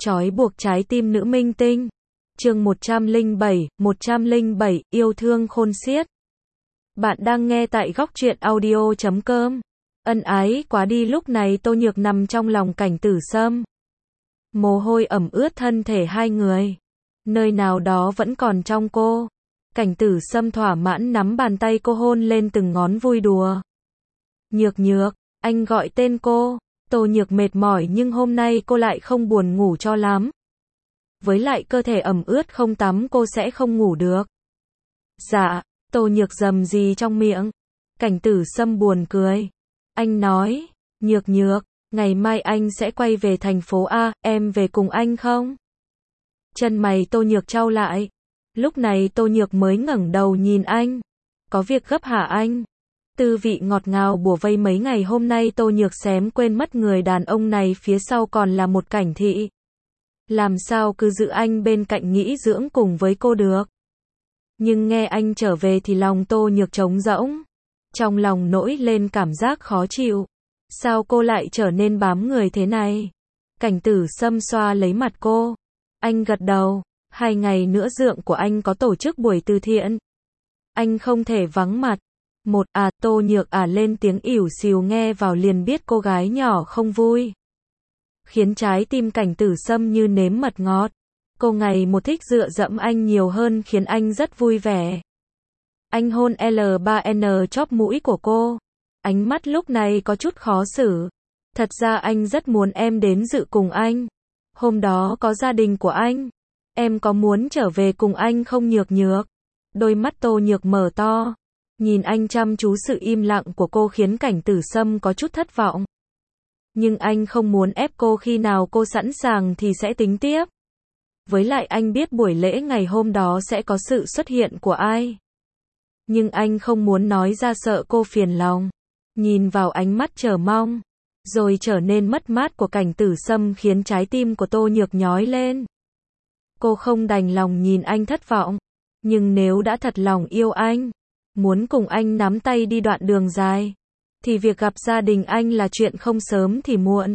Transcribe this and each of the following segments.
Trói buộc trái tim nữ minh tinh. Chương 107, yêu thương khôn xiết. Bạn đang nghe tại góc truyện audio.com. Ân ái quá đi, lúc này Tô Nhược nằm trong lòng Cảnh Tử Sâm. Mồ hôi ẩm ướt thân thể hai người. Nơi nào đó vẫn còn trong cô. Cảnh Tử Sâm thỏa mãn nắm bàn tay cô hôn lên từng ngón vui đùa. Nhược Nhược, anh gọi tên cô. Tô Nhược mệt mỏi nhưng hôm nay cô lại không buồn ngủ cho lắm. Với lại cơ thể ẩm ướt không tắm cô sẽ không ngủ được. Dạ, Tô Nhược rầm gì trong miệng. Cảnh Tử Sâm buồn cười. Anh nói, Nhược Nhược, ngày mai anh sẽ quay về thành phố A, em về cùng anh không? Chân mày Tô Nhược chau lại. Lúc này Tô Nhược mới ngẩng đầu nhìn anh. Có việc gấp hả anh? Tư vị ngọt ngào bủa vây mấy ngày hôm nay Tô Nhược xém quên mất người đàn ông này phía sau còn là một Cảnh Thị. Làm sao cứ giữ anh bên cạnh nghĩ dưỡng cùng với cô được. Nhưng nghe anh trở về thì lòng Tô Nhược trống rỗng. Trong lòng nổi lên cảm giác khó chịu. Sao cô lại trở nên bám người thế này? Cảnh Tử Sâm xoa lấy mặt cô. Anh gật đầu. 2 ngày nữa dượng của anh có tổ chức buổi từ thiện. Anh không thể vắng mặt. Tô Nhược lên tiếng ỉu xìu nghe vào liền biết cô gái nhỏ không vui. Khiến trái tim Cảnh Tử Sâm như nếm mật ngọt. Cô ngày một thích dựa dẫm anh nhiều hơn khiến anh rất vui vẻ. Anh hôn L3N chóp mũi của cô. Ánh mắt lúc này có chút khó xử. Thật ra anh rất muốn em đến dự cùng anh. Hôm đó có gia đình của anh. Em có muốn trở về cùng anh không Nhược Nhược? Đôi mắt Tô Nhược mở to. Nhìn anh chăm chú, sự im lặng của cô khiến Cảnh Tử Sâm có chút thất vọng. Nhưng anh không muốn ép cô, khi nào cô sẵn sàng thì sẽ tính tiếp. Với lại anh biết buổi lễ ngày hôm đó sẽ có sự xuất hiện của ai. Nhưng anh không muốn nói ra sợ cô phiền lòng. Nhìn vào ánh mắt chờ mong, rồi trở nên mất mát của Cảnh Tử Sâm khiến trái tim của Tô Nhược nhói lên. Cô không đành lòng nhìn anh thất vọng. Nhưng nếu đã thật lòng yêu anh, muốn cùng anh nắm tay đi đoạn đường dài, thì việc gặp gia đình anh là chuyện không sớm thì muộn.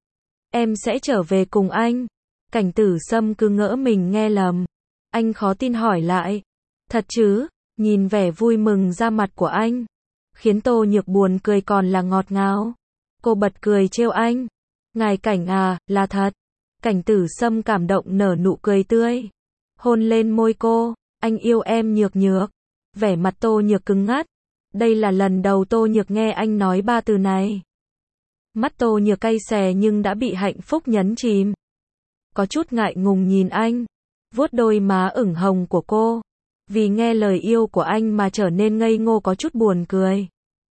Em sẽ trở về cùng anh. Cảnh Tử Sâm cứ ngỡ mình nghe lầm. Anh khó tin hỏi lại. Thật chứ? Nhìn vẻ vui mừng ra mặt của anh, khiến Tô Nhược buồn cười còn là ngọt ngào. Cô bật cười trêu anh. Ngài Cảnh là thật. Cảnh Tử Sâm cảm động nở nụ cười tươi. Hôn lên môi cô. Anh yêu em Nhược Nhược. Vẻ mặt Tô Nhược cứng ngắt. Đây là lần đầu Tô Nhược nghe anh nói 3 từ này. Mắt Tô Nhược cay xè nhưng đã bị hạnh phúc nhấn chìm. Có chút ngại ngùng nhìn anh, vuốt đôi má ửng hồng của cô. Vì nghe lời yêu của anh mà trở nên ngây ngô, có chút buồn cười.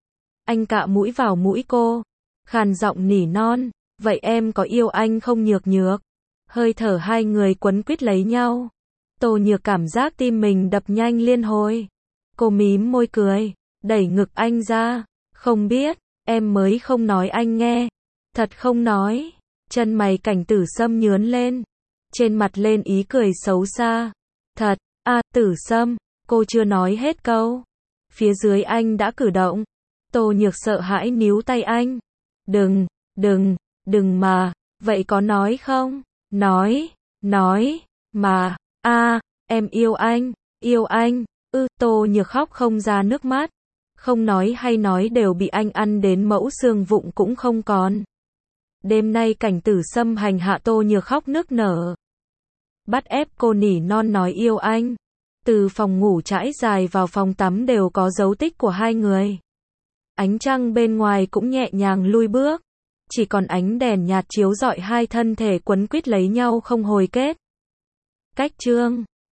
Anh cạ mũi vào mũi cô, khàn giọng nỉ non. Vậy em có yêu anh không Nhược Nhược? Hơi thở hai người quấn quýt lấy nhau. Tô Nhược cảm giác tim mình đập nhanh liên hồi. Cô mím môi cười, đẩy ngực anh ra. Không biết, em mới không nói anh nghe. Thật không nói. Chân mày Cảnh Tử Sâm nhướn lên. Trên mặt lên ý cười xấu xa. Thật, Tử Sâm, cô chưa nói hết câu. Phía dưới anh đã cử động. Tô Nhược sợ hãi níu tay anh. Đừng mà, vậy có nói không? Nói mà, em yêu anh, Tô Nhược khóc không ra nước mắt. Không nói hay nói đều bị anh ăn đến mẫu xương vụn cũng không còn. Đêm nay Cảnh Tử Sâm hành hạ Tô Nhược khóc nức nở. Bắt ép cô nỉ non nói yêu anh. Từ phòng ngủ trải dài vào phòng tắm đều có dấu tích của hai người. Ánh trăng bên ngoài cũng nhẹ nhàng lui bước. Chỉ còn ánh đèn nhạt chiếu rọi hai thân thể quấn quýt lấy nhau không hồi kết. Cách chương